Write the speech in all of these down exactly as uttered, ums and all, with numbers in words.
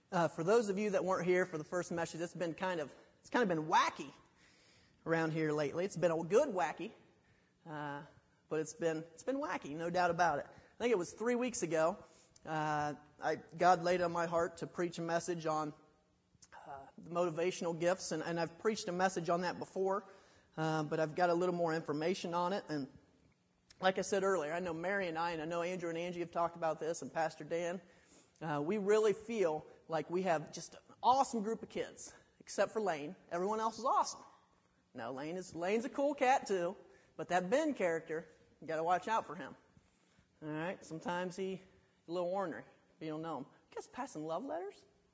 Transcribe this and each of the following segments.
Uh, for those of you that weren't here for the first message, it's been kind of it's kind of been wacky around here lately. It's been a good wacky, uh, but it's been it's been wacky, no doubt about it. I think it was three weeks ago. Uh, I God laid on my heart to preach a message on uh, the motivational gifts, and, and I've preached a message on that before, uh, but I've got a little more information on it. And like I said earlier, I know Mary and I, and I know Andrew and Angie have talked about this, and Pastor Dan. Uh, we really feel like we have just an awesome group of kids, except for Lane. Everyone else is awesome. Now, Lane is Lane's a cool cat too, but that Ben character, you got to watch out for him. All right, sometimes he a little ornery. If you don't know him. You guys passing love letters?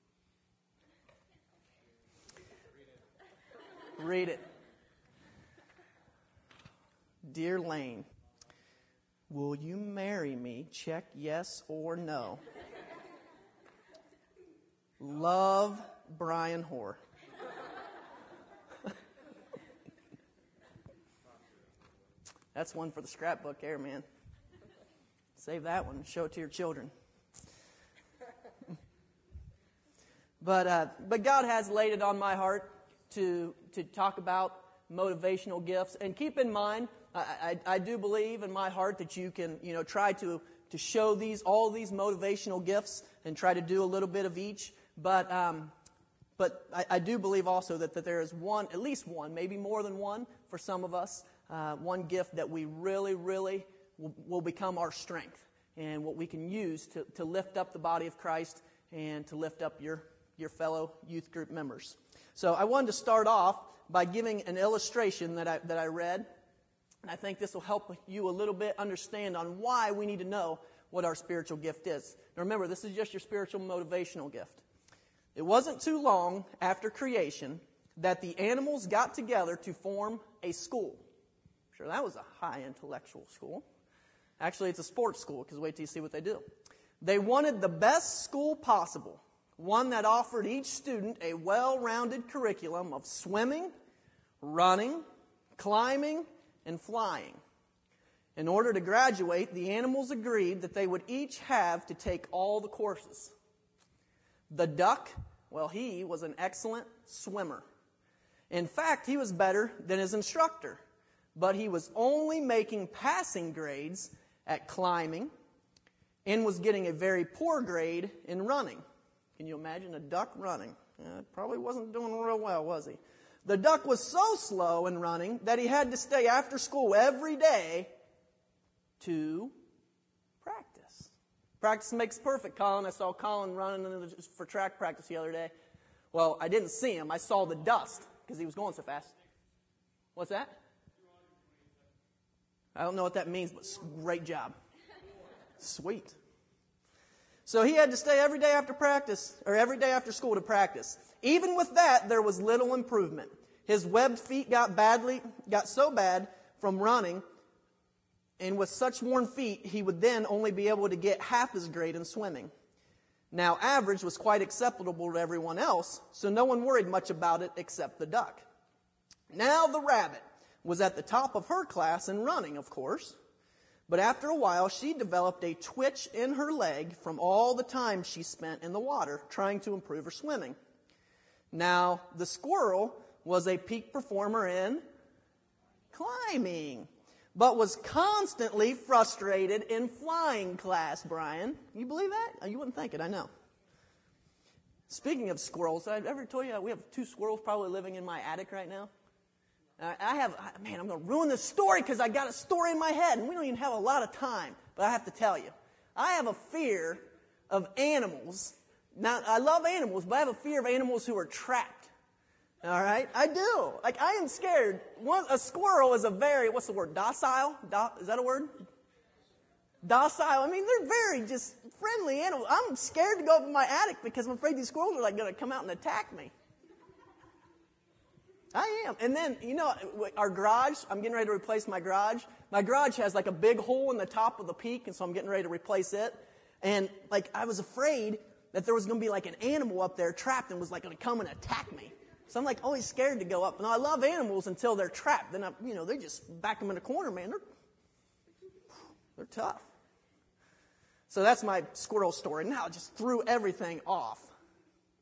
Read it. Dear Lane, will you marry me? Check yes or no. Love, Brian Hoare. That's one for the scrapbook there, man. Save that one and show it to your children. But uh, but God has laid it on my heart to to talk about motivational gifts. And keep in mind, I, I, I do believe in my heart that you can, you know, try to, to show these all these motivational gifts and try to do a little bit of each. But um, but I, I do believe also that, that there is one, at least one, maybe more than one for some of us, uh, one gift that we really, really will, will become our strength and what we can use to, to lift up the body of Christ and to lift up your, your fellow youth group members. So I wanted to start off by giving an illustration that I, that I read. And I think this will help you a little bit understand on why we need to know what our spiritual gift is. Now remember, this is just your spiritual motivational gift. It wasn't too long after creation that the animals got together to form a school. I'm sure that was a high intellectual school. Actually, it's a sports school, because wait till you see what they do. They wanted the best school possible, one that offered each student a well-rounded curriculum of swimming, running, climbing, and flying. In order to graduate, the animals agreed that they would each have to take all the courses. The duck, well, he was an excellent swimmer. In fact, he was better than his instructor, but he was only making passing grades at climbing and was getting a very poor grade in running. Can you imagine a duck running? Uh, probably wasn't doing real well, was he? The duck was so slow in running that he had to stay after school every day to practice. Practice makes perfect, Colin. I saw Colin running for track practice the other day. Well, I didn't see him. I saw the dust because he was going so fast. What's that? I don't know what that means, but great job. Sweet. So he had to stay every day after practice, or every day after school to practice. Even with that, there was little improvement. His webbed feet got badly, got so bad from running, and with such worn feet, he would then only be able to get half his grade in swimming. Now, average was quite acceptable to everyone else, so no one worried much about it except the duck. Now the rabbit was at the top of her class in running, of course. But after a while, she developed a twitch in her leg from all the time she spent in the water trying to improve her swimming. Now, the squirrel was a peak performer in climbing, but was constantly frustrated in flying class, Brian. You believe that? Oh, you wouldn't think it, I know. Speaking of squirrels, did I ever told you we have two squirrels probably living in my attic right now? I have, man, I'm going to ruin this story because I got a story in my head, and we don't even have a lot of time, but I have to tell you. I have a fear of animals. Now, I love animals, but I have a fear of animals who are trapped. All right? I do. Like, I am scared. One, a squirrel is a very, what's the word, docile? Do, is that a word? Docile. I mean, they're very just friendly animals. I'm scared to go up in my attic because I'm afraid these squirrels are like going to come out and attack me. I am. And then, you know, our garage, I'm getting ready to replace my garage. My garage has like a big hole in the top of the peak, and so I'm getting ready to replace it. And like, I was afraid that there was going to be like an animal up there trapped and was like going to come and attack me. So I'm like always scared to go up. And I love animals until they're trapped. Then I, you know, they just back them in a corner, man. They're, they're tough. So that's my squirrel story. Now it just threw everything off.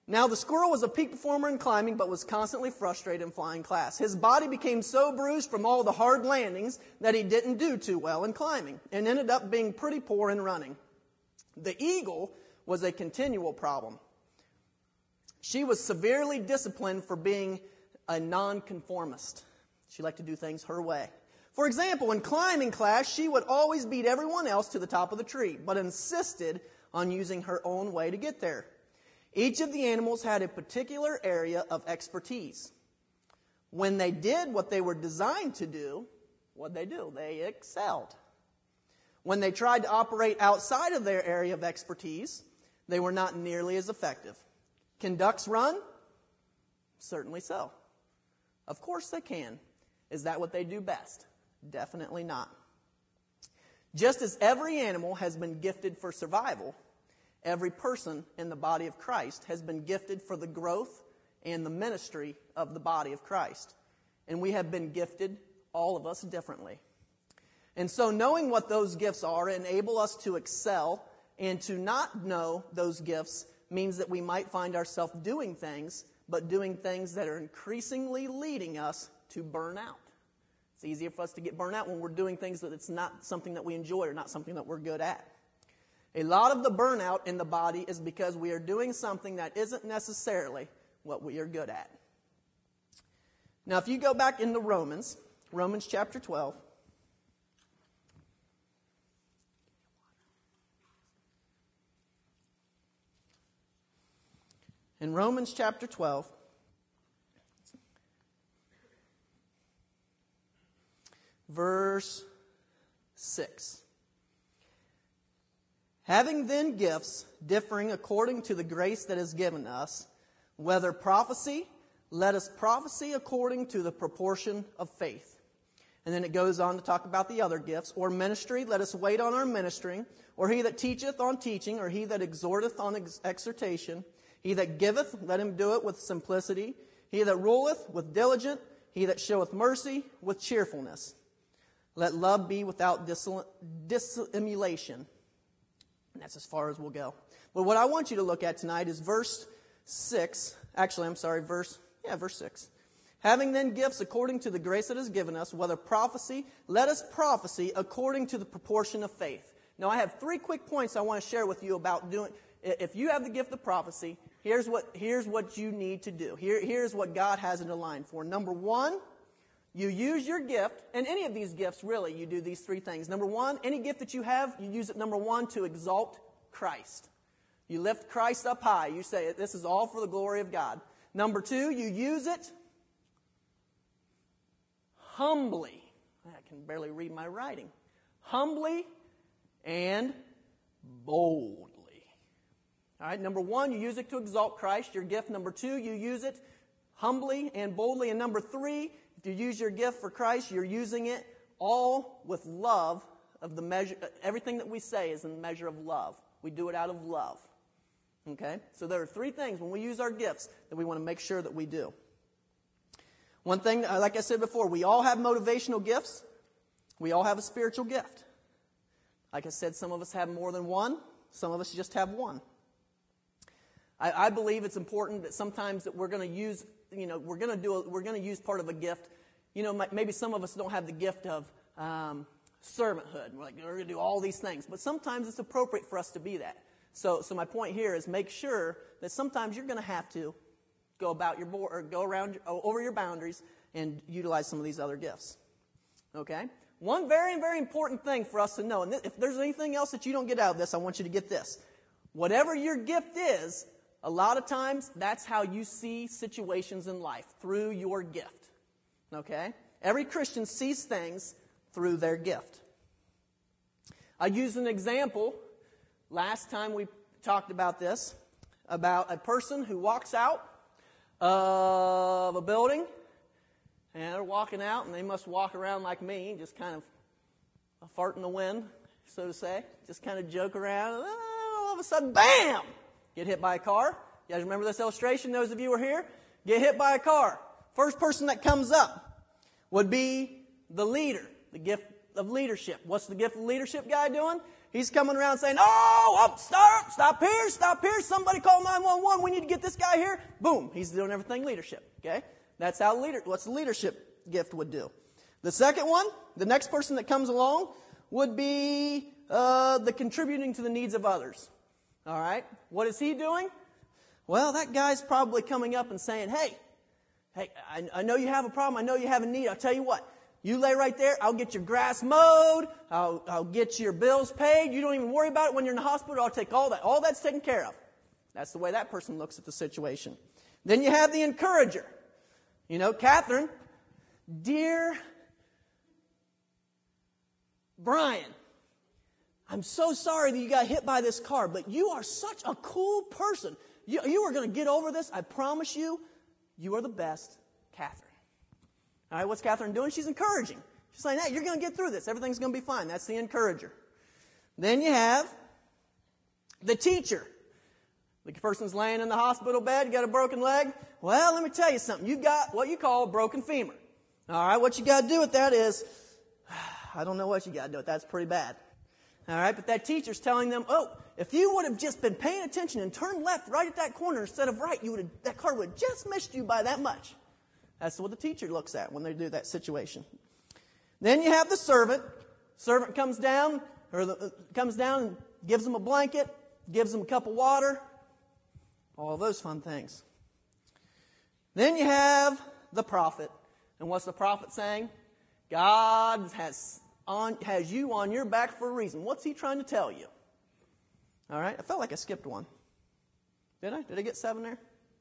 Now the squirrel was a peak performer in climbing, but was constantly frustrated in flying class. His body became so bruised from all the hard landings that he didn't do too well in climbing, and ended up being pretty poor in running. The eagle was a continual problem. She was severely disciplined for being a nonconformist. She liked to do things her way. For example, in climbing class, she would always beat everyone else to the top of the tree, but insisted on using her own way to get there. Each of the animals had a particular area of expertise. When they did what they were designed to do, what'd they do? They excelled. When they tried to operate outside of their area of expertise, they were not nearly as effective. Can ducks run? Certainly so. Of course they can. Is that what they do best? Definitely not. Just as every animal has been gifted for survival, every person in the body of Christ has been gifted for the growth and the ministry of the body of Christ. And we have been gifted, all of us, differently. And so knowing what those gifts are enable us to excel, and to not know those gifts means that we might find ourselves doing things, but doing things that are increasingly leading us to burn out. It's easier for us to get burned out when we're doing things that it's not something that we enjoy or not something that we're good at. A lot of the burnout in the body is because we are doing something that isn't necessarily what we are good at. Now, if you go back into Romans, Romans chapter twelve, in Romans chapter twelve, verse six. Having then gifts differing according to the grace that is given us, whether prophecy, let us prophesy according to the proportion of faith. And then it goes on to talk about the other gifts. Or ministry, let us wait on our ministering. Or he that teacheth on teaching, or he that exhorteth on ex- exhortation. He that giveth, let him do it with simplicity. He that ruleth, with diligence. He that showeth mercy, with cheerfulness. Let love be without dissimul- dissimulation. And that's as far as we'll go. But what I want you to look at tonight is verse six. Actually, I'm sorry, verse, yeah, verse six. Having then gifts according to the grace that is given us, whether prophecy, let us prophesy according to the proportion of faith. Now, I have three quick points I want to share with you about doing. If you have the gift of prophecy, here's what, here's what you need to do. Here, here's what God has it aligned for. Number one, you use your gift, and any of these gifts, really, you do these three things. Number one, any gift that you have, you use it, number one, to exalt Christ. You lift Christ up high. You say, this is all for the glory of God. Number two, you use it humbly. I can barely read my writing. Humbly and boldly. All right, number one, you use it to exalt Christ, your gift. Number two, you use it humbly and boldly. And number three, if you use your gift for Christ, you're using it all with love of the measure. Everything that we say is in the measure of love. We do it out of love. Okay? So there are three things when we use our gifts that we want to make sure that we do. One thing, like I said before, we all have motivational gifts. We all have a spiritual gift. Like I said, some of us have more than one. Some of us just have one. I, I believe it's important that sometimes that we're going to use, you know, we're going to do, a, we're going to use part of a gift. You know, maybe some of us don't have the gift of um, servanthood. We're like, we're going to do all these things. But sometimes it's appropriate for us to be that. So, so my point here is make sure that sometimes you're going to have to go about your board, or go around over your boundaries and utilize some of these other gifts. Okay? One very, very important thing for us to know, and if there's anything else that you don't get out of this, I want you to get this. Whatever your gift is, a lot of times that's how you see situations in life, through your gift. Okay? Every Christian sees things through their gift. I used an example last time we talked about this, about a person who walks out of a building, and they're walking out, and they must walk around like me, just kind of a fart in the wind, so to say, just kind of joke around, and all of a sudden, bam, get hit by a car. You guys remember this illustration, those of you who are here? Get hit by a car. First person that comes up would be the leader, the gift of leadership. What's the gift of leadership guy doing? He's coming around saying, oh, up, stop, stop here, stop here. Somebody call nine one one. We need to get this guy here. Boom. He's doing everything leadership. Okay. That's how leader, what's the leadership gift would do. The second one, the next person that comes along would be uh, the contributing to the needs of others. All right. What is he doing? Well, that guy's probably coming up and saying, hey, hey, I, I know you have a problem. I know you have a need. I'll tell you what. You lay right there. I'll get your grass mowed. I'll, I'll get your bills paid. You don't even worry about it when you're in the hospital. I'll take all that. All that's taken care of. That's the way that person looks at the situation. Then you have the encourager. You know, Catherine, dear Brian, I'm so sorry that you got hit by this car, but you are such a cool person. You, you are going to get over this. I promise you, you are the best, Catherine. All right, what's Catherine doing? She's encouraging. She's saying, hey, you're going to get through this. Everything's going to be fine. That's the encourager. Then you have the teacher. The person's laying in the hospital bed, got a broken leg. Well, let me tell you something. You've got what you call a broken femur. All right, what you got to do with that is, I don't know what you got to do with that. That's pretty bad. All right, but that teacher's telling them, oh, if you would have just been paying attention and turned left right at that corner instead of right, you would have, that car would have just missed you by that much. That's what the teacher looks at when they do that situation. Then you have the servant. Servant comes down, or the, uh, comes down and gives them a blanket, gives them a cup of water, all those fun things. Then you have the prophet. And what's the prophet saying? God has on has you on your back for a reason. What's he trying to tell you? All right, I felt like I skipped one. Did I? Did I get seven there?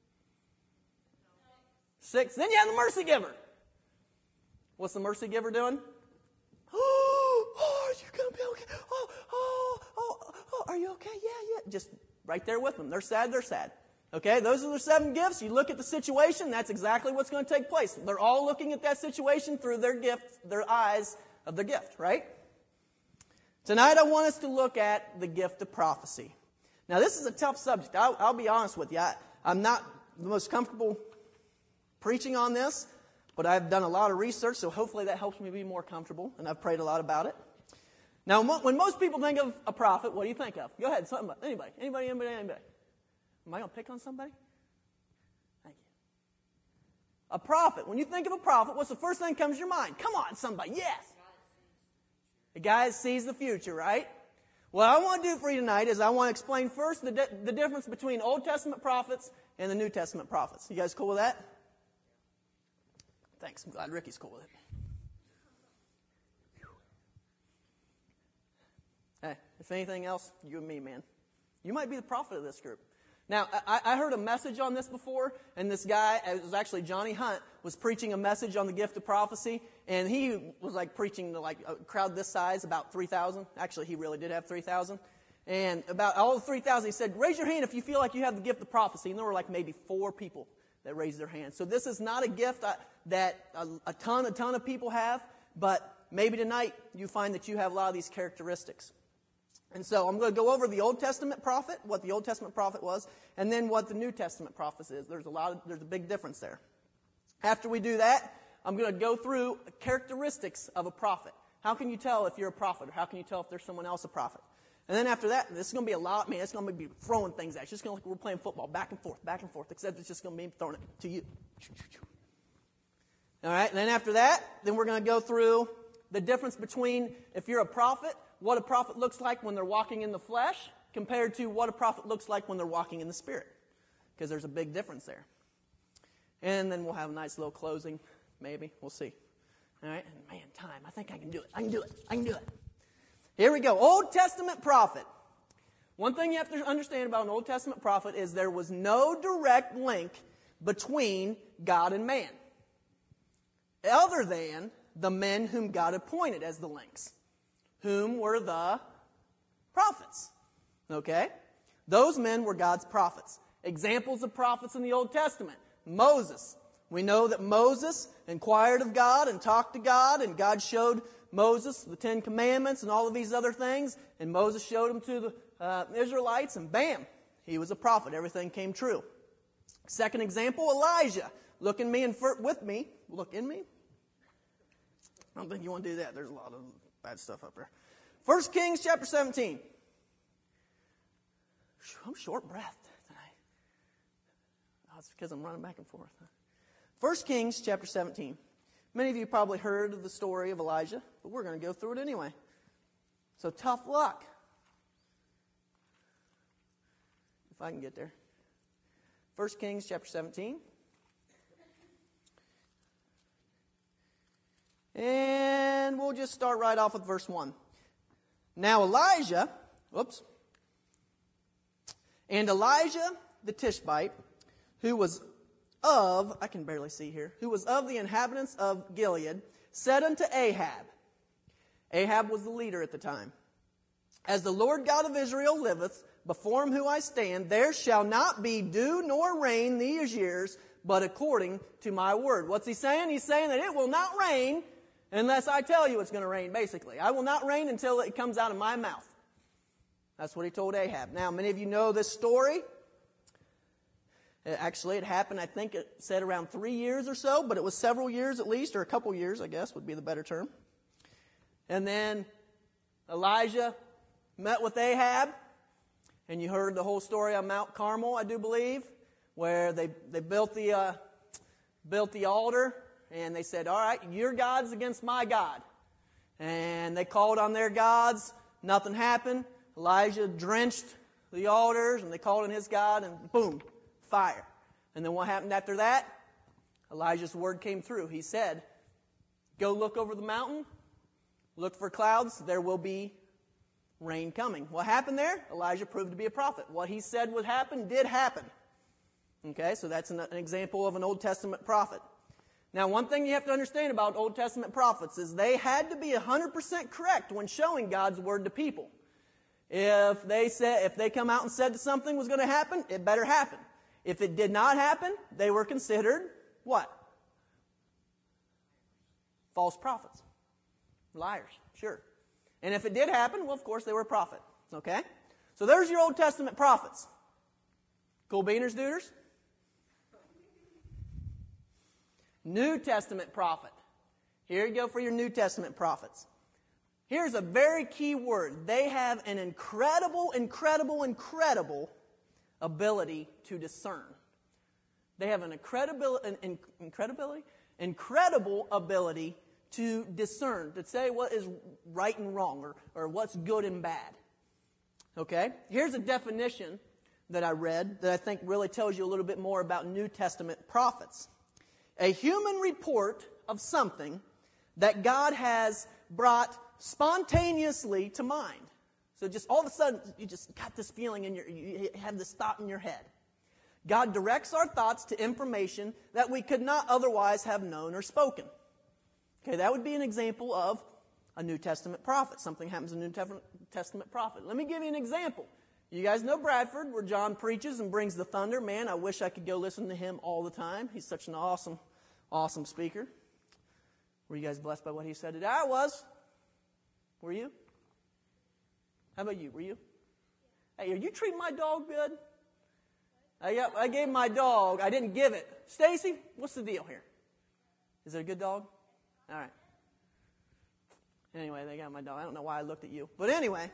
Six. Then you have the mercy giver. What's the mercy giver doing? Oh, are you going to be okay? Oh, oh, oh, oh, are you okay? Yeah, yeah. Just right there with them. They're sad, they're sad. Okay, those are the seven gifts. You look at the situation, that's exactly what's going to take place. They're all looking at that situation through their gift, their eyes of the gift, right? Tonight I want us to look at the gift of prophecy. Now this is a tough subject. I'll, I'll be honest with you. I, I'm not the most comfortable preaching on this, but I've done a lot of research, so hopefully that helps me be more comfortable, and I've prayed a lot about it. Now, when most people think of a prophet, what do you think of? Go ahead, somebody, anybody, anybody, anybody, anybody. Am I going to pick on somebody? Thank you. A prophet. When you think of a prophet, what's the first thing that comes to your mind? Come on, somebody. Yes. The guy that sees the future, right? What I want to do for you tonight is I want to explain first the, di- the difference between Old Testament prophets and the New Testament prophets. You guys cool with that? Thanks. I'm glad Ricky's cool with it. Hey, if anything else, you and me, man. You might be the prophet of this group. Now, I, I heard a message on this before, and this guy, it was actually Johnny Hunt, was preaching a message on the gift of prophecy, and he was like preaching to like a crowd this size, about three thousand. Actually, he really did have three thousand. And about all the three thousand, he said, raise your hand if you feel like you have the gift of prophecy. And there were like maybe four people that raised their hand. So this is not a gift that a, a ton, a ton of people have, but maybe tonight you find that you have a lot of these characteristics. And so I'm going to go over the Old Testament prophet, what the Old Testament prophet was, and then what the New Testament prophet is. There's a lot of, there's a big difference there. After we do that, I'm going to go through characteristics of a prophet. How can you tell if you're a prophet, or how can you tell if there's someone else a prophet? And then after that, this is going to be a lot, man, it's going to be throwing things at you. It's just going to look like we're playing football, back and forth, back and forth, except it's just going to be throwing it to you. All right, and then after that, then we're going to go through the difference between if you're a prophet, what a prophet looks like when they're walking in the flesh compared to what a prophet looks like when they're walking in the spirit. Because there's a big difference there. And then we'll have a nice little closing, maybe. We'll see. All right? And man, time. I think I can do it. I can do it. I can do it. Here we go. Old Testament prophet. One thing you have to understand about an Old Testament prophet is there was no direct link between God and man, other than the men whom God appointed as the links, whom were the prophets. Okay? Those men were God's prophets. Examples of prophets in the Old Testament. Moses. We know that Moses inquired of God and talked to God, and God showed Moses the Ten Commandments and all of these other things, and Moses showed them to the uh, Israelites, and bam, he was a prophet. Everything came true. Second example, Elijah. Look in me and for, with me. Look in me. I don't think you want to do that. There's a lot of bad stuff up there. First Kings chapter seventeen. I'm short breathed tonight. Oh, it's because I'm running back and forth. First Kings chapter seventeen. Many of you probably heard of the story of Elijah, but we're going to go through it anyway. So tough luck. If I can get there. First Kings chapter seventeen. And we'll just start right off with verse one. Now Elijah, whoops. And Elijah the Tishbite, who was of, I can barely see here, who was of the inhabitants of Gilead, said unto Ahab, Ahab was the leader at the time, As the Lord God of Israel liveth, before him who I stand, there shall not be dew nor rain these years, but according to my word. What's he saying? He's saying that it will not rain unless I tell you it's going to rain, basically. I will not rain until it comes out of my mouth. That's what he told Ahab. Now, many of you know this story. Actually, it happened, I think it said around three years or so, but it was several years at least, or a couple years, I guess, would be the better term. And then Elijah met with Ahab, and you heard the whole story on Mount Carmel, I do believe, where they, they built the uh, built the altar, and they said, all right, your God's against my God. And they called on their gods, nothing happened. Elijah drenched the altars, and they called on his God, and boom, fire. And then what happened after that? Elijah's word came through. He said, go look over the mountain, look for clouds, there will be rain coming. What happened there? Elijah proved to be a prophet. What he said would happen did happen. Okay, so that's an, an example of an Old Testament prophet. Now, one thing you have to understand about Old Testament prophets is they had to be one hundred percent correct when showing God's word to people. If they said, if they come out and said something was going to happen, it better happen. If it did not happen, they were considered what? False prophets. Liars, sure. And if it did happen, well, of course, they were a prophet. Okay? So there's your Old Testament prophets. Cool beaners, duders? New Testament prophet. Here you go for your New Testament prophets. Here's a very key word. They have an incredible, incredible, incredible ability to discern. They have an incredible, an incredibility, incredible ability to discern, to say what is right and wrong, or, or what's good and bad. Okay? Here's a definition that I read that I think really tells you a little bit more about New Testament prophets. A human report of something that God has brought spontaneously to mind. So just all of a sudden, you just got this feeling in your, you have this thought in your head. God directs our thoughts to information that we could not otherwise have known or spoken. Okay, that would be an example of a New Testament prophet. Something happens in a New Testament prophet. Let me give you an example. You guys know Bradford, where John preaches and brings the thunder. Man, I wish I could go listen to him all the time. He's such an awesome, awesome speaker. Were you guys blessed by what he said today? I was. Were you? How about you? Were you? Hey, are you treating my dog good? I got, I gave my dog, I didn't give it. Stacy, what's the deal here? Is it a good dog? All right. Anyway, they got my dog. I don't know why I looked at you. But anyway,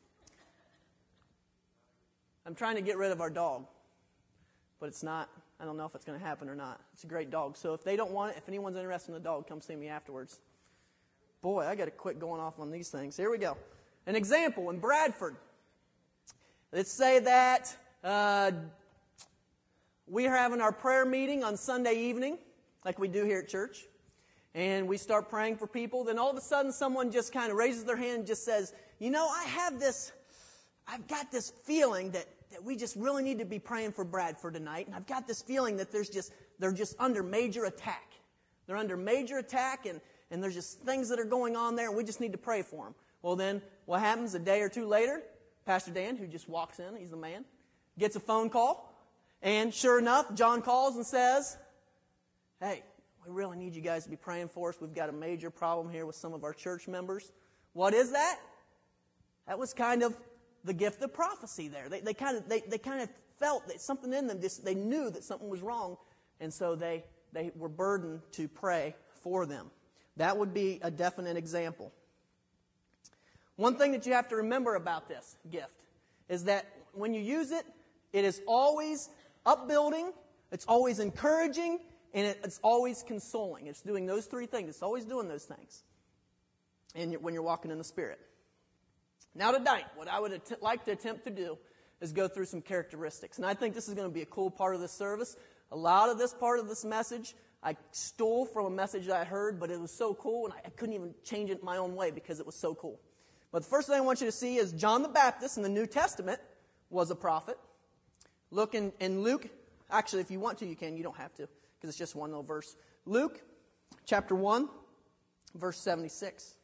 I'm trying to get rid of our dog. But it's not, I don't know if it's going to happen or not. It's a great dog. So if they don't want it, if anyone's interested in the dog, come see me afterwards. Boy, I got to quit going off on these things. Here we go. An example in Bradford. Let's say that uh, we are having our prayer meeting on Sunday evening, like we do here at church. And we start praying for people. Then all of a sudden someone just kind of raises their hand and just says, you know, I have this, I've got this feeling that, that we just really need to be praying for Bradford tonight. And I've got this feeling that there's just, they're just under major attack. They're under major attack and, and there's just things that are going on there and we just need to pray for them. Well then, what happens a day or two later? Pastor Dan, who just walks in, he's the man, gets a phone call. And sure enough, John calls and says, hey, we really need you guys to be praying for us. We've got a major problem here with some of our church members. What is that? That was kind of the gift of prophecy there. They, they kind of they, they kind of felt that something in them, just, they knew that something was wrong, and so they, they were burdened to pray for them. That would be a definite example. One thing that you have to remember about this gift is that when you use it, it is always upbuilding, it's always encouraging, and it, it's always consoling. It's doing those three things. It's always doing those things and when you're walking in the Spirit. Now tonight, what I would att- like to attempt to do is go through some characteristics. And I think this is going to be a cool part of this service. A lot of this part of this message I stole from a message that I heard, but it was so cool, and I, I couldn't even change it my own way because it was so cool. But the first thing I want you to see is John the Baptist in the New Testament was a prophet. Look in, in Luke. Actually, if you want to, you can. You don't have to because it's just one little verse. Luke chapter one, verse seventy-six.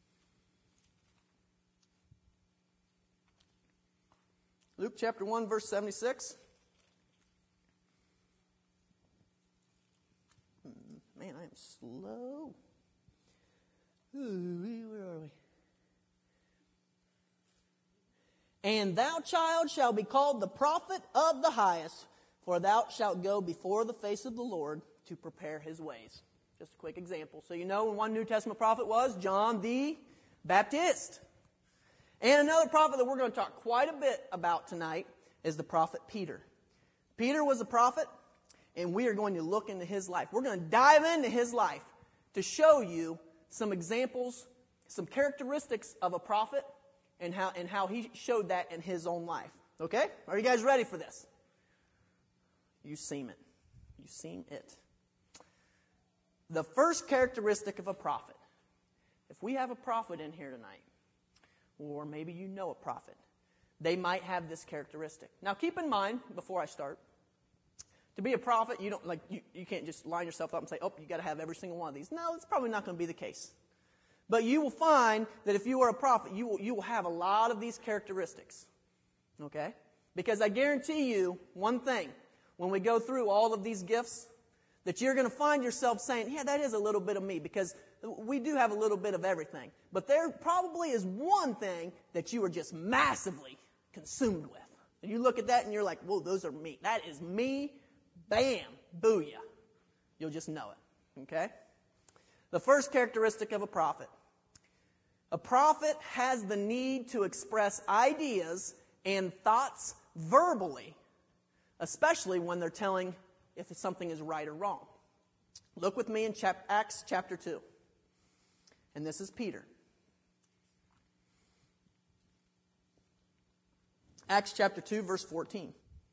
Luke chapter one, verse seventy-six. Man, I am slow. Ooh, where are we? And thou, child, shalt be called the prophet of the highest, for thou shalt go before the face of the Lord to prepare his ways. Just a quick example. So you know when one New Testament prophet was John the Baptist. And another prophet that we're going to talk quite a bit about tonight is the prophet Peter. Peter was a prophet, and we are going to look into his life. We're going to dive into his life to show you some examples, some characteristics of a prophet, and how and how he showed that in his own life. Okay? Are you guys ready for this? You seem it. You seem it. The first characteristic of a prophet. If we have a prophet in here tonight, or maybe you know a prophet, they might have this characteristic. Now keep in mind, before I start, to be a prophet, you don't like you, you can't just line yourself up and say, oh, you got to have every single one of these. No, it's probably not going to be the case. But you will find that if you are a prophet, you will, you will have a lot of these characteristics. Okay? Because I guarantee you one thing, when we go through all of these gifts, that you're going to find yourself saying, yeah, that is a little bit of me, because we do have a little bit of everything. But there probably is one thing that you are just massively consumed with. And you look at that and you're like, whoa, those are me. That is me. Bam. Booyah. You'll just know it. Okay? The first characteristic of a prophet. A prophet has the need to express ideas and thoughts verbally, especially when they're telling if something is right or wrong. Look with me in chap- Acts chapter two. And this is Peter. Acts chapter two, verse fourteen.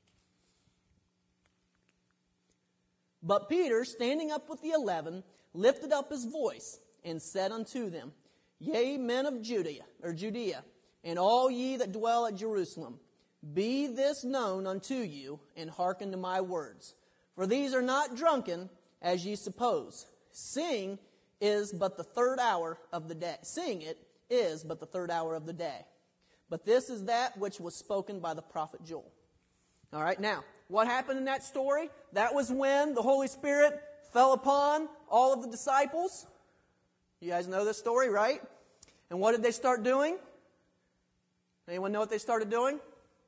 But Peter, standing up with the eleven, lifted up his voice and said unto them, Yea, men of Judea, or Judea, and all ye that dwell at Jerusalem, be this known unto you, and hearken to my words. For these are not drunken, as ye suppose. Seeing is but the third hour of the day. Seeing it is but the third hour of the day. But this is that which was spoken by the prophet Joel. All right, now, what happened in that story? That was when the Holy Spirit fell upon all of the disciples. You guys know this story, right? And what did they start doing? Anyone know what they started doing?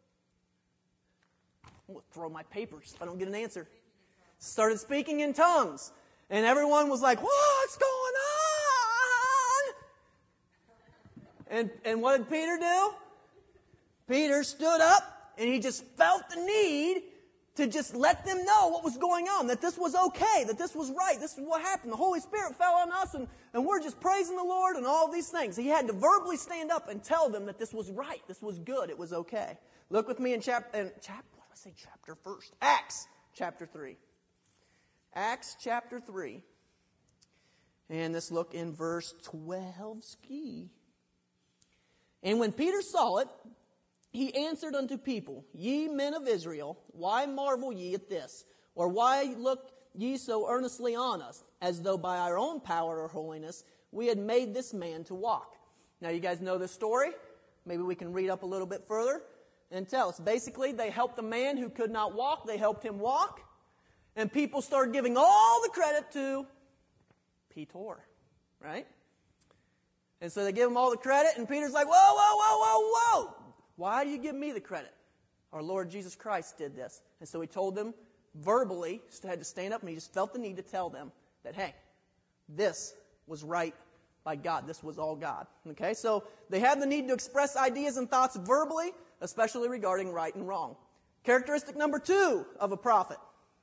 I'm going to throw my papers if I don't get an answer. Started speaking in tongues. And everyone was like, what's going on? And, and what did Peter do? Peter stood up and he just felt the need to just let them know what was going on, that this was okay, that this was right, this is what happened. The Holy Spirit fell on us, and, and we're just praising the Lord and all these things. He had to verbally stand up and tell them that this was right, this was good, it was okay. Look with me in chapter, in chap, what did I say chapter first? Acts chapter three. Acts chapter three. And let's look in verse twelve. Ski. And when Peter saw it, he answered unto people, Ye men of Israel, why marvel ye at this? Or why look ye so earnestly on us, as though by our own power or holiness we had made this man to walk? Now you guys know this story. Maybe we can read up a little bit further and tell us. Basically, they helped a man who could not walk. They helped him walk. And people started giving all the credit to Peter, right? And so they give him all the credit, and Peter's like, whoa, whoa, whoa, whoa, whoa. Why do you give me the credit? Our Lord Jesus Christ did this. And so he told them verbally, had to stand up, and he just felt the need to tell them that, hey, this was right by God. This was all God. Okay, so they have the need to express ideas and thoughts verbally, especially regarding right and wrong. Characteristic number two of a prophet.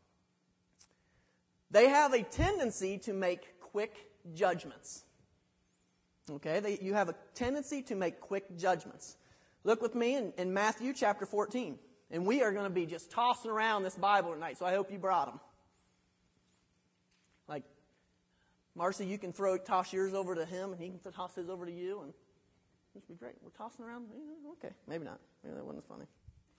They have a tendency to make quick judgments. Okay, they, you have a tendency to make quick judgments. Look with me in, in Matthew chapter fourteen. And we are going to be just tossing around this Bible tonight, so I hope you brought them. Like, Marcy, you can throw toss yours over to him, and he can toss his over to you, and this would be great. We're tossing around? Okay, maybe not. Maybe that wasn't funny.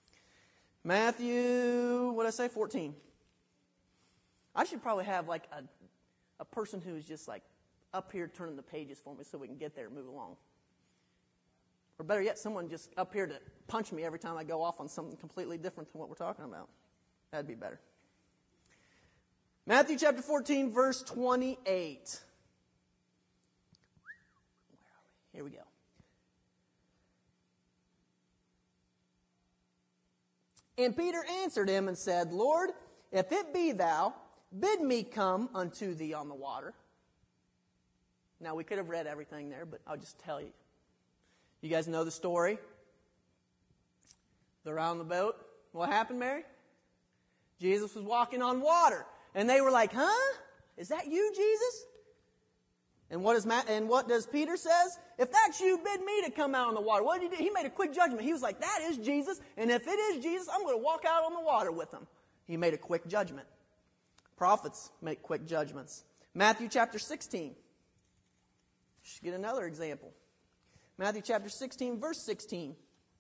Matthew, what did I say, fourteen. I should probably have like a, a person who's just like up here turning the pages for me so we can get there and move along. Or better yet, someone just up here to punch me every time I go off on something completely different than what we're talking about. That'd be better. Matthew chapter fourteen, verse twenty-eight. Where are we? Here we go. And Peter answered him and said, Lord, if it be thou, bid me come unto thee on the water. Now, we could have read everything there, but I'll just tell you. You guys know the story? They're on the boat. What happened, Mary? Jesus was walking on water. And they were like, huh? Is that you, Jesus? And what, is Matt, and what does Peter says? If that's you, bid me to come out on the water. What did he do? He made a quick judgment. He was like, that is Jesus. And if it is Jesus, I'm going to walk out on the water with him. He made a quick judgment. Prophets make quick judgments. Matthew chapter sixteen. Should get another example. Matthew chapter sixteen, verse sixteen.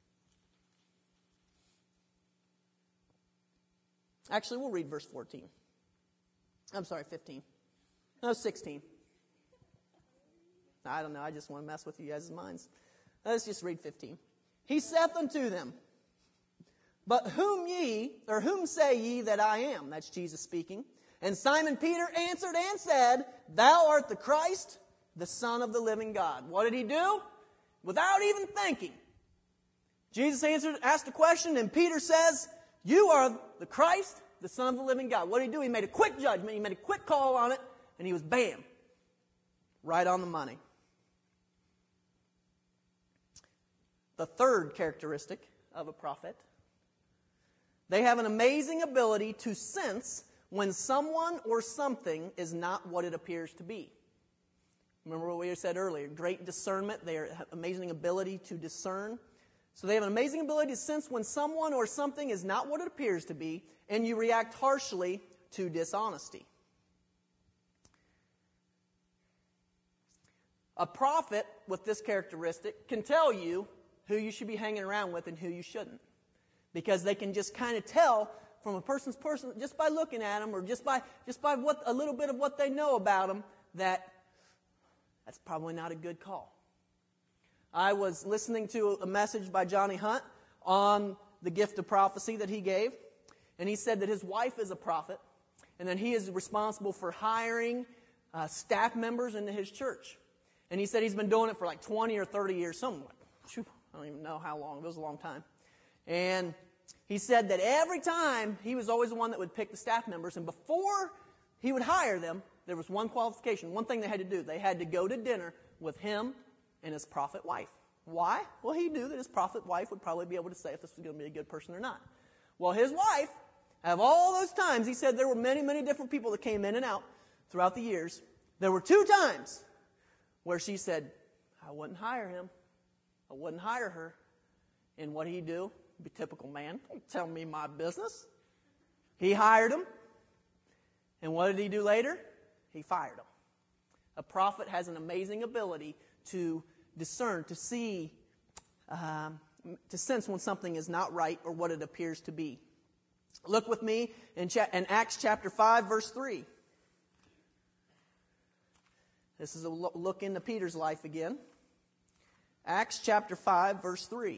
Actually, we'll read verse fourteen. I'm sorry, fifteen. No, sixteen. I don't know. I just want to mess with you guys' minds. Let's just read fifteen. He saith unto them, but whom ye, or whom say ye that I am? That's Jesus speaking. And Simon Peter answered and said, Thou art the Christ, the Son of the living God. What did he do? Without even thinking. Jesus answered, asked a question, and Peter says, You are the Christ, the Son of the living God. What did he do? He made a quick judgment. He made a quick call on it, and he was bam. Right on the money. The third characteristic of a prophet. They have an amazing ability to sense when someone or something is not what it appears to be. Remember what we said earlier, great discernment. They have amazing ability to discern. So they have an amazing ability to sense when someone or something is not what it appears to be, and you react harshly to dishonesty. A prophet with this characteristic can tell you who you should be hanging around with and who you shouldn't. Because they can just kind of tell from a person's person, just by looking at them or just by just by what a little bit of what they know about them, that that's probably not a good call. I was listening to a message by Johnny Hunt on the gift of prophecy that he gave, and he said that his wife is a prophet, and that he is responsible for hiring uh, staff members into his church. And he said he's been doing it for like twenty or thirty years, something like, I don't even know how long, it was a long time. And he said that every time he was always the one that would pick the staff members, and before he would hire them, there was one qualification, one thing they had to do. They had to go to dinner with him and his prophet wife. Why? Well, he knew that his prophet wife would probably be able to say if this was going to be a good person or not. Well, his wife, out of all those times, he said there were many, many different people that came in and out throughout the years. There were two times where she said, I wouldn't hire him. I wouldn't hire her. And what did he do? Be typical man. Don't tell me my business. He hired him. And what did he do later? He fired him. A prophet has an amazing ability to discern, to see, um, to sense when something is not right or what it appears to be. Look with me in, cha- in Acts chapter five, verse three. This is a look into Peter's life again. Acts chapter five, verse three.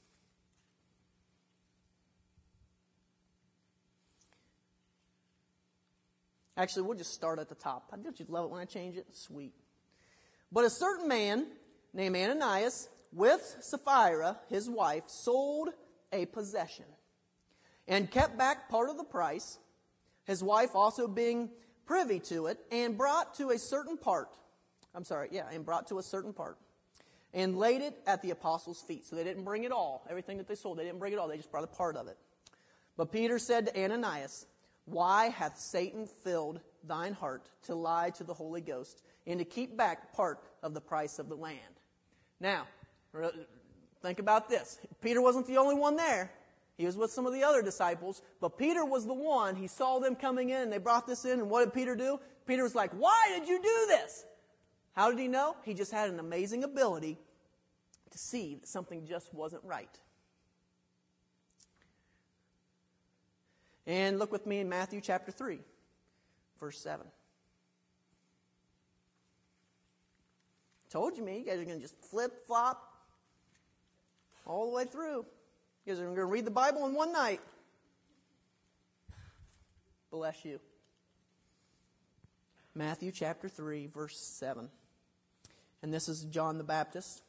Actually, we'll just start at the top. Don't you love it when I change it? Sweet. But a certain man named Ananias, with Sapphira, his wife, sold a possession and kept back part of the price, his wife also being privy to it, and brought to a certain part I'm sorry, yeah, and brought to a certain part, and laid it at the apostles' feet. So they didn't bring it all. Everything that they sold, they didn't bring it all. They just brought a part of it. But Peter said to Ananias, why hath Satan filled thine heart to lie to the Holy Ghost and to keep back part of the price of the land? Now, think about this. Peter wasn't the only one there. He was with some of the other disciples, but Peter was the one. He saw them coming in, and they brought this in, and what did Peter do? Peter was like, why did you do this? How did he know? He just had an amazing ability to see that something just wasn't right. And look with me in Matthew chapter three, verse seven. Told you, man, you guys are going to just flip-flop all the way through. You guys are going to read the Bible in one night. Bless you. Matthew chapter three, verse seven. And this is John the Baptist.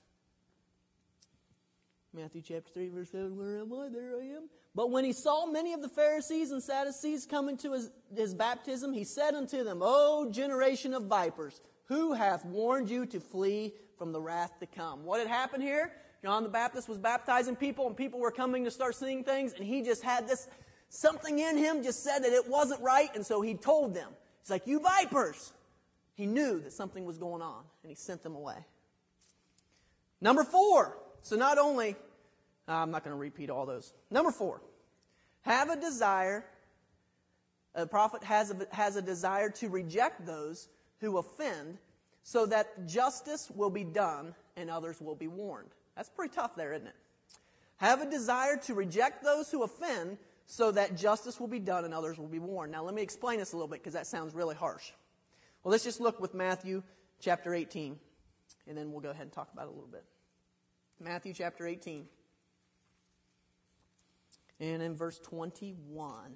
Matthew chapter three, verse seven. Where am I? There I am. But when he saw many of the Pharisees and Sadducees coming to his, his baptism, he said unto them, O generation of vipers, who hath warned you to flee from the wrath to come? What had happened here? John the Baptist was baptizing people, and people were coming to start seeing things, and he just had this, something in him just said that it wasn't right, and so he told them. He's like, you vipers! He knew that something was going on, and he sent them away. Number four. So not only, uh, I'm not going to repeat all those. Number four. Have a desire, a prophet has a, has a desire to reject those who offend so that justice will be done and others will be warned. That's pretty tough there, isn't it? Have a desire to reject those who offend so that justice will be done and others will be warned. Now let me explain this a little bit because that sounds really harsh. Well, let's just look with Matthew chapter eighteen, and then we'll go ahead and talk about it a little bit. Matthew chapter eighteen, and in verse twenty-one.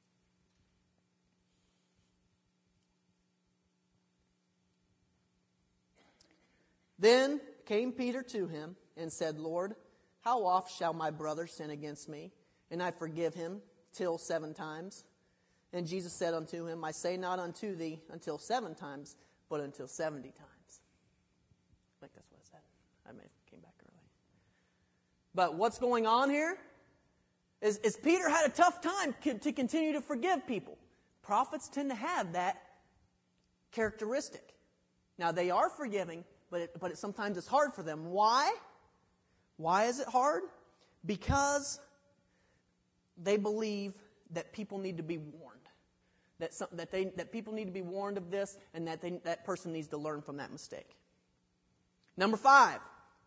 Then came Peter to him and said, Lord, how oft shall my brother sin against me, and I forgive him till seven times? And Jesus said unto him, I say not unto thee until seven times, but until seventy times. I think that's what it said. I may have came back early. But what's going on here is, is Peter had a tough time to continue to forgive people. Prophets tend to have that characteristic. Now, they are forgiving, but it, but it, sometimes it's hard for them. Why? Why is it hard? Because they believe that people need to be warned. That, some, that, they, that people need to be warned of this, and that they, that person needs to learn from that mistake. Number five.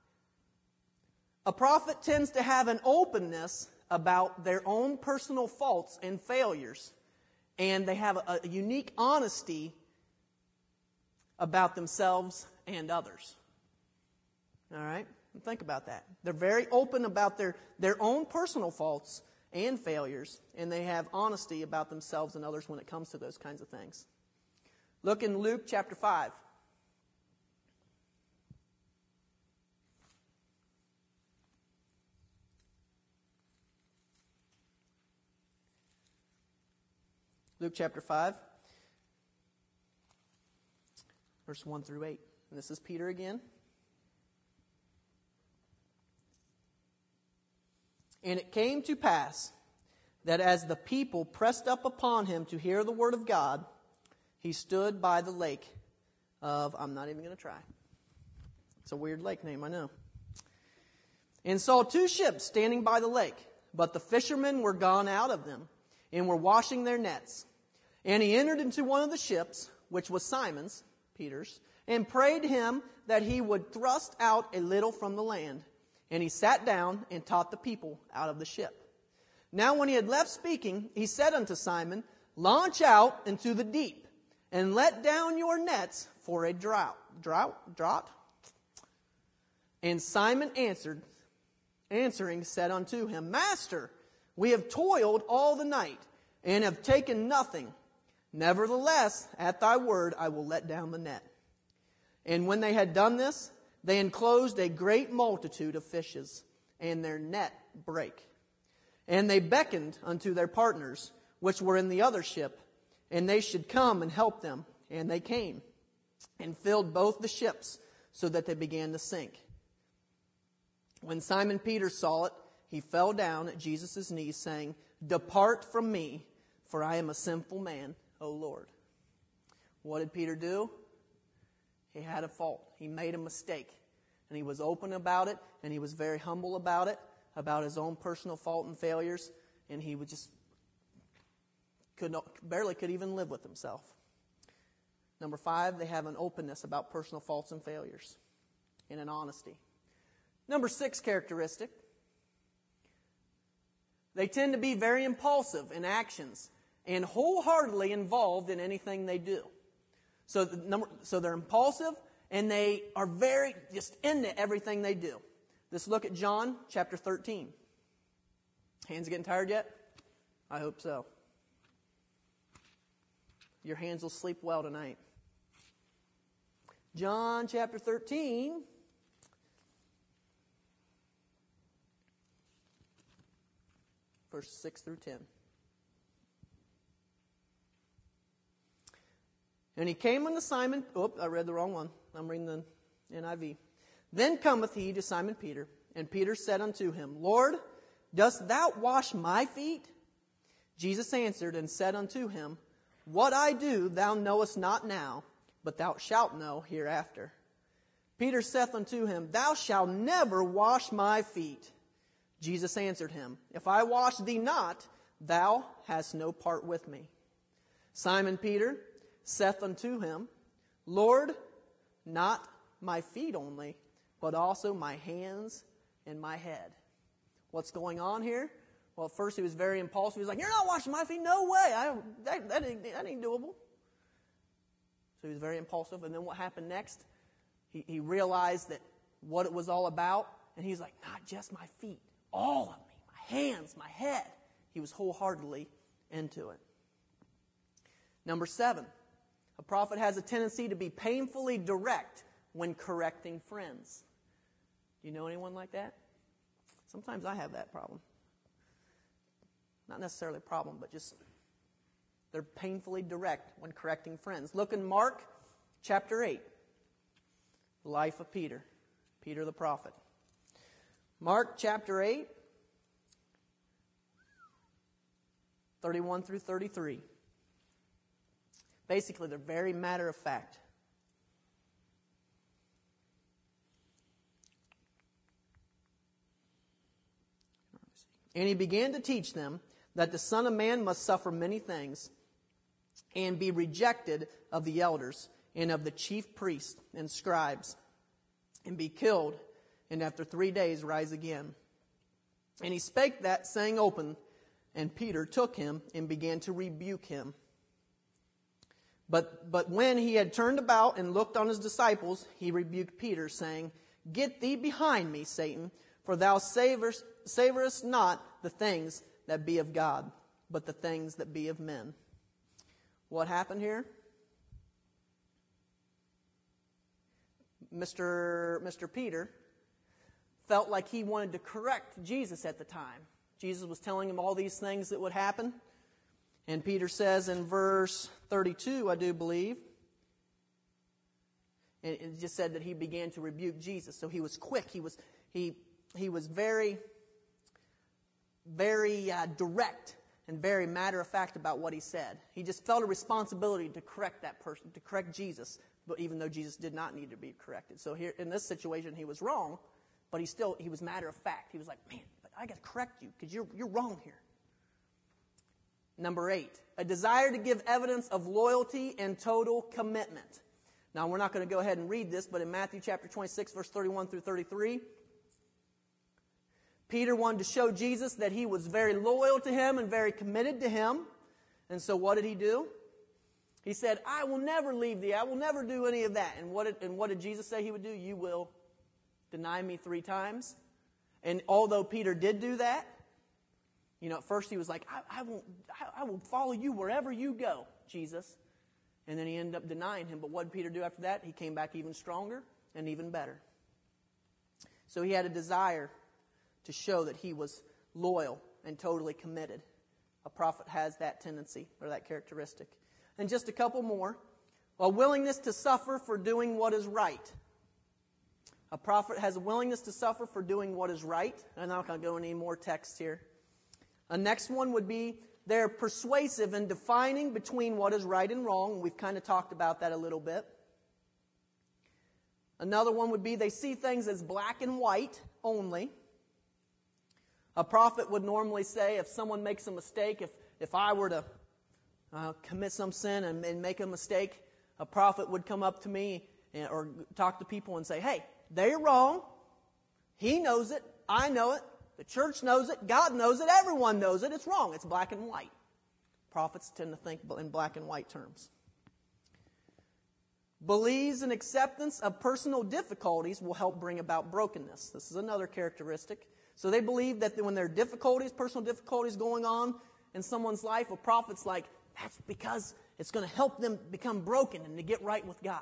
A prophet tends to have an openness about their own personal faults and failures, and they have a, a unique honesty about themselves and others. All right? Think about that. They're very open about their, their own personal faults and failures, and they have honesty about themselves and others when it comes to those kinds of things. Look in Luke chapter five. Luke chapter five, verse one through eight. And this is Peter again. And it came to pass that as the people pressed up upon him to hear the word of God, he stood by the lake of, I'm not even going to try. It's a weird lake name, I know. And saw two ships standing by the lake, but the fishermen were gone out of them, and were washing their nets. And he entered into one of the ships, which was Simon's, Peter's, and prayed him that he would thrust out a little from the land. And he sat down and taught the people out of the ship. Now when he had left speaking, he said unto Simon, Launch out into the deep, and let down your nets for a drought. Drought? Drought? And Simon answered, answering, said unto him, Master, we have toiled all the night, and have taken nothing. Nevertheless, at thy word, I will let down the net. And when they had done this, they enclosed a great multitude of fishes, and their net brake. And they beckoned unto their partners, which were in the other ship, and they should come and help them. And they came, and filled both the ships so that they began to sink. When Simon Peter saw it, he fell down at Jesus' knees, saying, "Depart from me, for I am a sinful man, O Lord." What did Peter do? He had a fault. He made a mistake. And he was open about it, and he was very humble about it, about his own personal fault and failures, and he would just could not, barely could even live with himself. Number five, they have an openness about personal faults and failures and an honesty. Number six characteristic, they tend to be very impulsive in actions and wholeheartedly involved in anything they do. So, the number, so they're impulsive and they are very just into everything they do. Let's look at John chapter thirteen. Hands getting tired yet? I hope so. Your hands will sleep well tonight. John chapter thirteen. Verse six through ten. And he came unto Simon. Oh, I read the wrong one. I'm reading the N I V. Then cometh he to Simon Peter, and Peter said unto him, Lord, dost thou wash my feet? Jesus answered and said unto him, What I do thou knowest not now, but thou shalt know hereafter. Peter saith unto him, Thou shalt never wash my feet. Jesus answered him, If I wash thee not, thou hast no part with me. Simon Peter saith unto him, Lord, not my feet only, but also my hands and my head. What's going on here? Well, at first he was very impulsive. He was like, You're not washing my feet? No way. I, that, that, ain't, that ain't doable. So he was very impulsive. And then what happened next? He, he realized that what it was all about. And he's like, Not just my feet. All of me. My hands, my head. He was wholeheartedly into it. Number seven. A prophet has a tendency to be painfully direct when correcting friends. Do you know anyone like that? Sometimes I have that problem. Not necessarily a problem, but just they're painfully direct when correcting friends. Look in Mark chapter eight. The life of Peter. Peter the prophet. Mark chapter eight. thirty-one through thirty-three. Basically, they're very matter of fact. And he began to teach them that the Son of Man must suffer many things and be rejected of the elders and of the chief priests and scribes and be killed and after three days rise again. And he spake that, saying open, and Peter took him and began to rebuke him. But, but when he had turned about and looked on his disciples, he rebuked Peter, saying, Get thee behind me, Satan, for thou savorest, savorest not the things that be of God, but the things that be of men. What happened here? Mister Mister Peter felt like he wanted to correct Jesus at the time. Jesus was telling him all these things that would happen. And Peter says in verse thirty-two, I do believe, and it just said that he began to rebuke Jesus. So he was quick. He was he he was very, very uh, direct and very matter of fact about what he said. He just felt a responsibility to correct that person, to correct Jesus, but even though Jesus did not need to be corrected. So here in this situation, he was wrong, but he still he was matter of fact. He was like, man, but I got to correct you because you're you're wrong here. Number eight, a desire to give evidence of loyalty and total commitment. Now, we're not going to go ahead and read this, but in Matthew chapter twenty-six, verse thirty-one through thirty-three, Peter wanted to show Jesus that he was very loyal to him and very committed to him. And so what did he do? He said, I will never leave thee. I will never do any of that. And what did, and what did Jesus say he would do? You will deny me three times. And although Peter did do that, you know, at first he was like, I, I, won't, I, I will follow you wherever you go, Jesus. And then he ended up denying him. But what did Peter do after that? He came back even stronger and even better. So he had a desire to show that he was loyal and totally committed. A prophet has that tendency or that characteristic. And just a couple more. A willingness to suffer for doing what is right. A prophet has a willingness to suffer for doing what is right. I'm not going to go into any more text here. A next one would be they're persuasive in defining between what is right and wrong. We've kind of talked about that a little bit. Another one would be they see things as black and white only. A prophet would normally say if someone makes a mistake, if, if I were to uh, commit some sin and, and make a mistake, a prophet would come up to me and, or talk to people and say, hey, they're wrong. He knows it. I know it. The church knows it. God knows it. Everyone knows it. It's wrong. It's black and white. Prophets tend to think in black and white terms. Believes in acceptance of personal difficulties will help bring about brokenness. This is another characteristic. So they believe that when there are difficulties, personal difficulties going on in someone's life, a prophet's like, that's because it's going to help them become broken and to get right with God.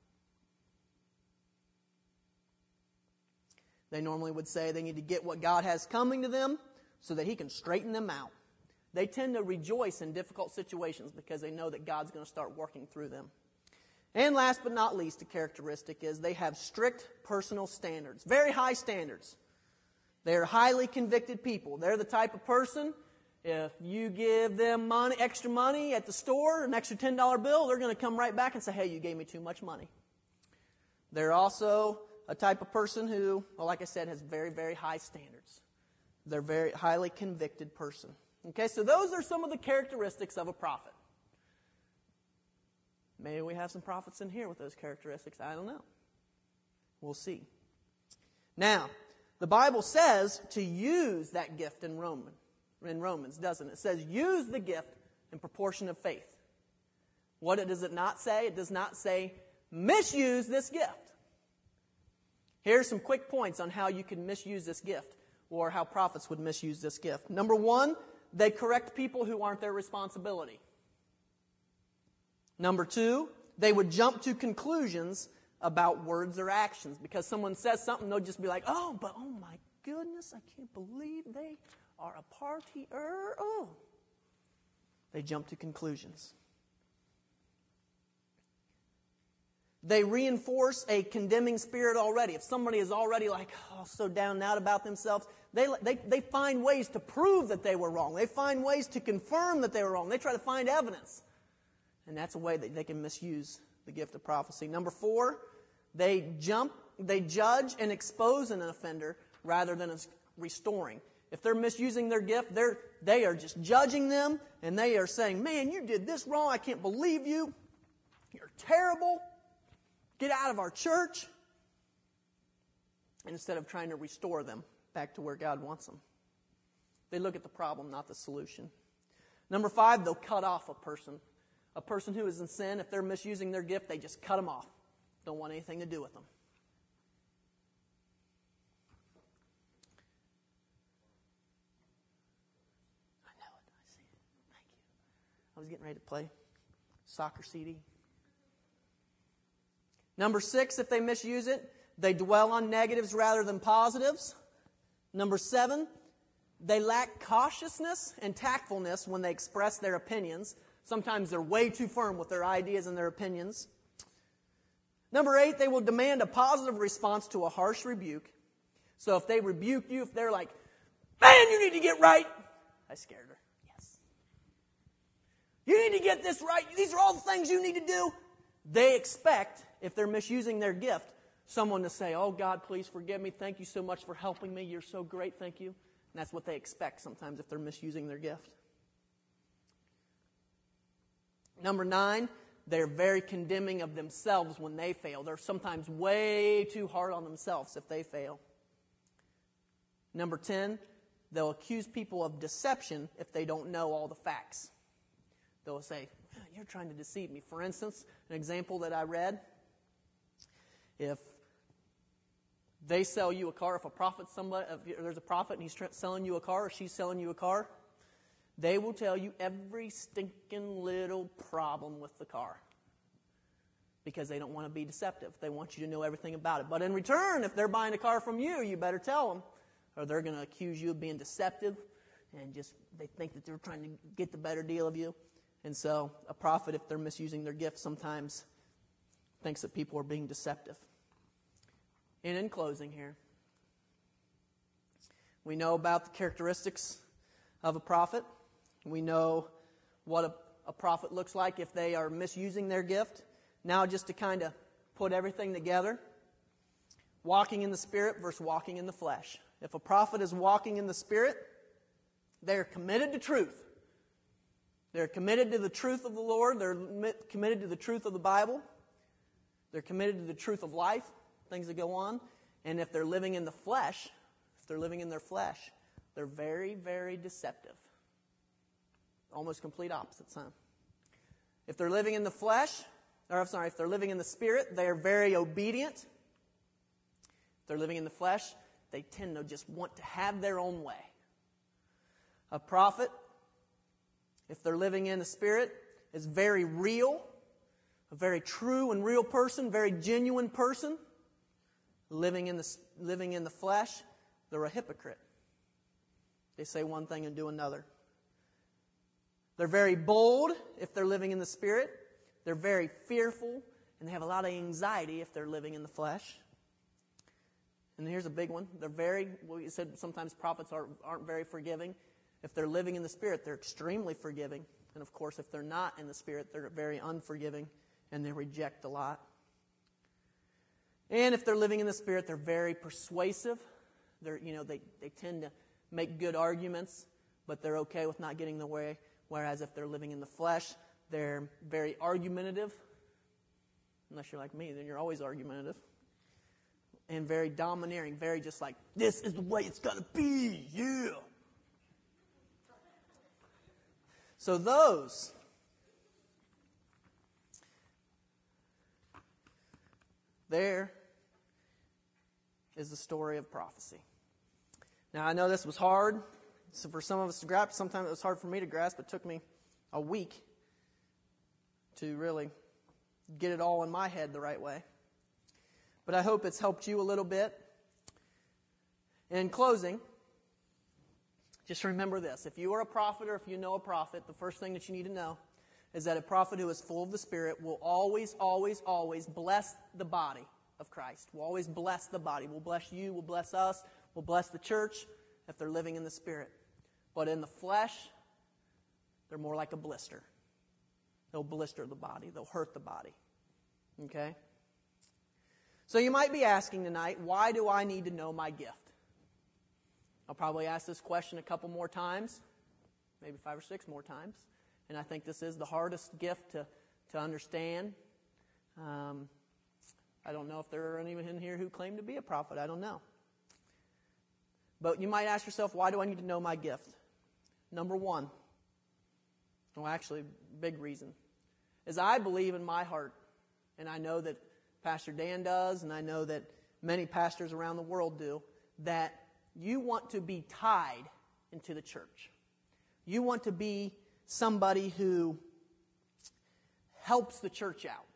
They normally would say they need to get what God has coming to them so that He can straighten them out. They tend to rejoice in difficult situations because they know that God's going to start working through them. And last but not least, a characteristic is they have strict personal standards, very high standards. They're highly convicted people. They're the type of person, if you give them money, extra money at the store, an extra ten dollar bill, they're going to come right back and say, hey, you gave me too much money. They're also a type of person who, well, like I said, has very, very high standards. They're a very highly convicted person. Okay, so those are some of the characteristics of a prophet. Maybe we have some prophets in here with those characteristics. I don't know. We'll see. Now, the Bible says to use that gift in Roman, in Romans, doesn't it? It says use the gift in proportion of faith. What does it not say? It does not say misuse this gift. Here's some quick points on how you can misuse this gift, or how prophets would misuse this gift. Number one, they correct people who aren't their responsibility. Number two, they would jump to conclusions about words or actions. Because someone says something, they'll just be like, oh, but oh my goodness, I can't believe they are a partier. Oh. They jump to conclusions. They reinforce a condemning spirit already. If somebody is already like, oh, so down and out about themselves, they, they, they find ways to prove that they were wrong. They find ways to confirm that they were wrong. They try to find evidence. And that's a way that they can misuse the gift of prophecy. Number four, they jump, they judge and expose an offender rather than restoring. If they're misusing their gift, they're, they are just judging them, and they are saying, man, you did this wrong. I can't believe you. You're terrible. Get out of our church. And instead of trying to restore them back to where God wants them, they look at the problem, not the solution. Number five, they'll cut off a person. A person who is in sin, if they're misusing their gift, they just cut them off. Don't want anything to do with them. I know it. I see it. Thank you. I was getting ready to play soccer C D. Number six, if they misuse it, they dwell on negatives rather than positives. Number seven, they lack cautiousness and tactfulness when they express their opinions. Sometimes they're way too firm with their ideas and their opinions. Number eight, they will demand a positive response to a harsh rebuke. So if they rebuke you, if they're like, man, you need to get right. I scared her. Yes. You need to get this right. These are all the things you need to do. They expect, if they're misusing their gift, someone to say, oh, God, please forgive me. Thank you so much for helping me. You're so great. Thank you. And that's what they expect sometimes if they're misusing their gift. Number nine, they're very condemning of themselves when they fail. They're sometimes way too hard on themselves if they fail. Number ten, they'll accuse people of deception if they don't know all the facts. They'll say, you're trying to deceive me. For instance, an example that I read, if they sell you a car, if a prophet, somebody, if there's a prophet and he's selling you a car or she's selling you a car, they will tell you every stinking little problem with the car because they don't want to be deceptive. They want you to know everything about it. But in return, if they're buying a car from you, you better tell them, or they're going to accuse you of being deceptive and just they think that they're trying to get the better deal of you. And so a prophet, if they're misusing their gift, sometimes thinks that people are being deceptive. And in closing here, we know about the characteristics of a prophet. We know what a, a prophet looks like if they are misusing their gift. Now just to kind of put everything together, walking in the Spirit versus walking in the flesh. If a prophet is walking in the Spirit, they're committed to truth. They're committed to the truth of the Lord. They're committed to the truth of the Bible. They're committed to the truth of life, things that go on. And if they're living in the flesh, if they're living in their flesh, they're very, very deceptive. Almost complete opposites, huh? If they're living in the flesh, or I'm sorry, if they're living in the Spirit, they are very obedient. If they're living in the flesh, they tend to just want to have their own way. A prophet, if they're living in the Spirit, is very real, a very true and real person, very genuine person. Living in the living in the flesh, they're a hypocrite. They say one thing and do another. They're very bold if they're living in the Spirit. They're very fearful, and they have a lot of anxiety if they're living in the flesh. And here's a big one. They're very, well, you said sometimes prophets aren't, aren't very forgiving. If they're living in the Spirit, they're extremely forgiving. And of course, if they're not in the Spirit, they're very unforgiving, and they reject a lot. And if they're living in the Spirit, they're very persuasive. They're, you know, they, they tend to make good arguments, but they're okay with not getting the way. Whereas if they're living in the flesh, they're very argumentative. Unless you're like me, then you're always argumentative. And very domineering, very just like, this is the way it's got to be, yeah. So those there is the story of prophecy. Now, I know this was hard. So for some of us to grasp, sometimes it was hard for me to grasp. It took me a week to really get it all in my head the right way. But I hope it's helped you a little bit. In closing, just remember this. If you are a prophet or if you know a prophet, the first thing that you need to know is that a prophet who is full of the Spirit will always, always, always bless the body of Christ. Will always bless the body. Will bless you, will bless us, will bless the church if they're living in the Spirit. But in the flesh, they're more like a blister. They'll blister the body. They'll hurt the body. Okay? So you might be asking tonight, why do I need to know my gift? I'll probably ask this question a couple more times, maybe five or six more times. And I think this is the hardest gift to, to understand. Um, I don't know if there are anyone in here who claim to be a prophet. I don't know. But you might ask yourself, why do I need to know my gift? Number one, well, actually, big reason, is I believe in my heart, and I know that Pastor Dan does, and I know that many pastors around the world do, that you want to be tied into the church. You want to be somebody who helps the church out.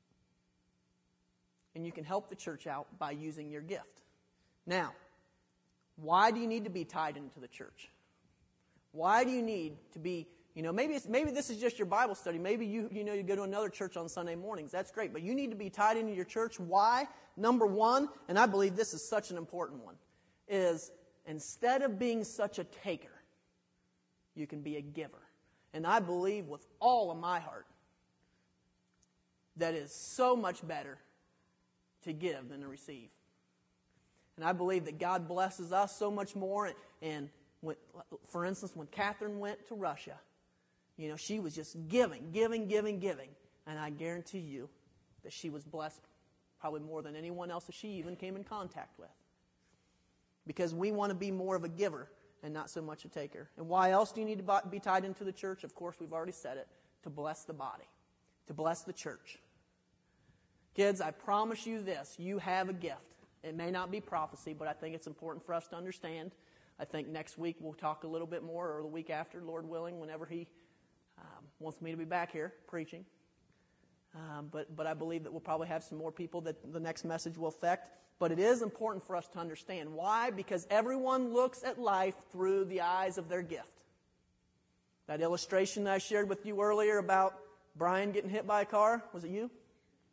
And you can help the church out by using your gift. Now, why do you need to be tied into the church? Why do you need to be, you know, maybe it's, maybe this is just your Bible study. Maybe you, you know, you go to another church on Sunday mornings. That's great. But you need to be tied into your church. Why? Number one, and I believe this is such an important one, is instead of being such a taker, you can be a giver. And I believe with all of my heart that it is so much better to give than to receive. And I believe that God blesses us so much more. And, and when, for instance, when Catherine went to Russia, you know, she was just giving, giving, giving, giving. And I guarantee you that she was blessed probably more than anyone else that she even came in contact with. Because we want to be more of a giver and not so much a taker. And why else do you need to be tied into the church? Of course, we've already said it. To bless the body. To bless the church. Kids, I promise you this. You have a gift. It may not be prophecy, but I think it's important for us to understand. I think next week we'll talk a little bit more, or the week after, Lord willing, whenever He um, wants me to be back here preaching. Um, but, but I believe that we'll probably have some more people that the next message will affect. But it is important for us to understand. Why? Because everyone looks at life through the eyes of their gift. That illustration that I shared with you earlier about Brian getting hit by a car, was it you?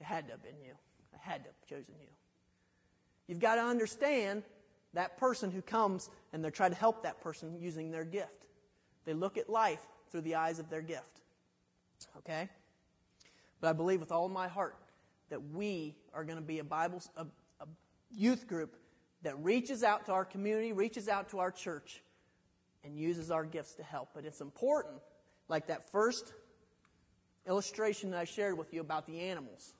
It had to have been you. I had to have chosen you. You've got to understand that person who comes and they're trying to help that person using their gift. They look at life through the eyes of their gift. Okay? But I believe with all my heart that we are going to be a Bible, a, a youth group that reaches out to our community, reaches out to our church, and uses our gifts to help. But it's important, like that first illustration that I shared with you about the animals.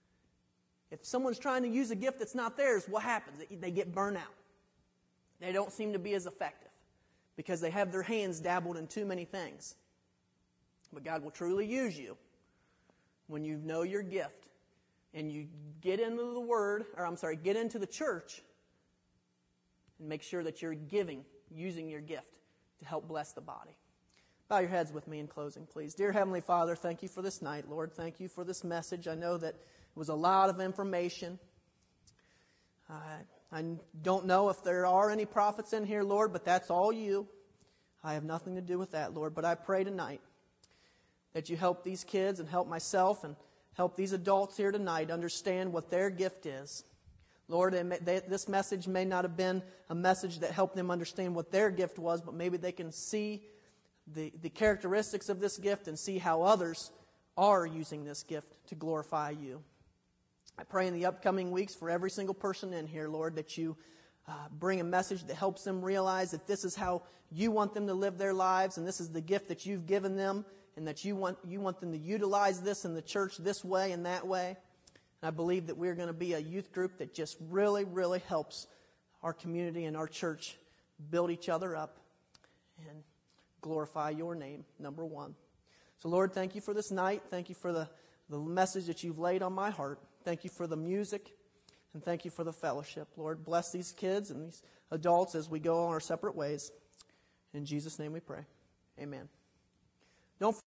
If someone's trying to use a gift that's not theirs, what happens? They get burnt out. They don't seem to be as effective because they have their hands dabbled in too many things. But God will truly use you when you know your gift and you get into the Word, or I'm sorry, get into the church and make sure that you're giving, using your gift to help bless the body. Bow your heads with me in closing, please. Dear Heavenly Father, thank you for this night, Lord. Thank you for this message. I know that it was a lot of information. Uh, I don't know if there are any prophets in here, Lord, but that's all you. I have nothing to do with that, Lord. But I pray tonight that you help these kids and help myself and help these adults here tonight understand what their gift is. Lord, they, they, this message may not have been a message that helped them understand what their gift was, but maybe they can see the, the characteristics of this gift and see how others are using this gift to glorify you. I pray in the upcoming weeks for every single person in here, Lord, that you uh, bring a message that helps them realize that this is how you want them to live their lives, and this is the gift that you've given them, and that you want you want them to utilize this in the church this way and that way. And I believe that we're going to be a youth group that just really, really helps our community and our church build each other up and glorify your name, number one. So, Lord, thank you for this night. Thank you for the, the message that you've laid on my heart. Thank you for the music, and thank you for the fellowship. Lord, bless these kids and these adults as we go on our separate ways. In Jesus' name we pray. Amen. Don't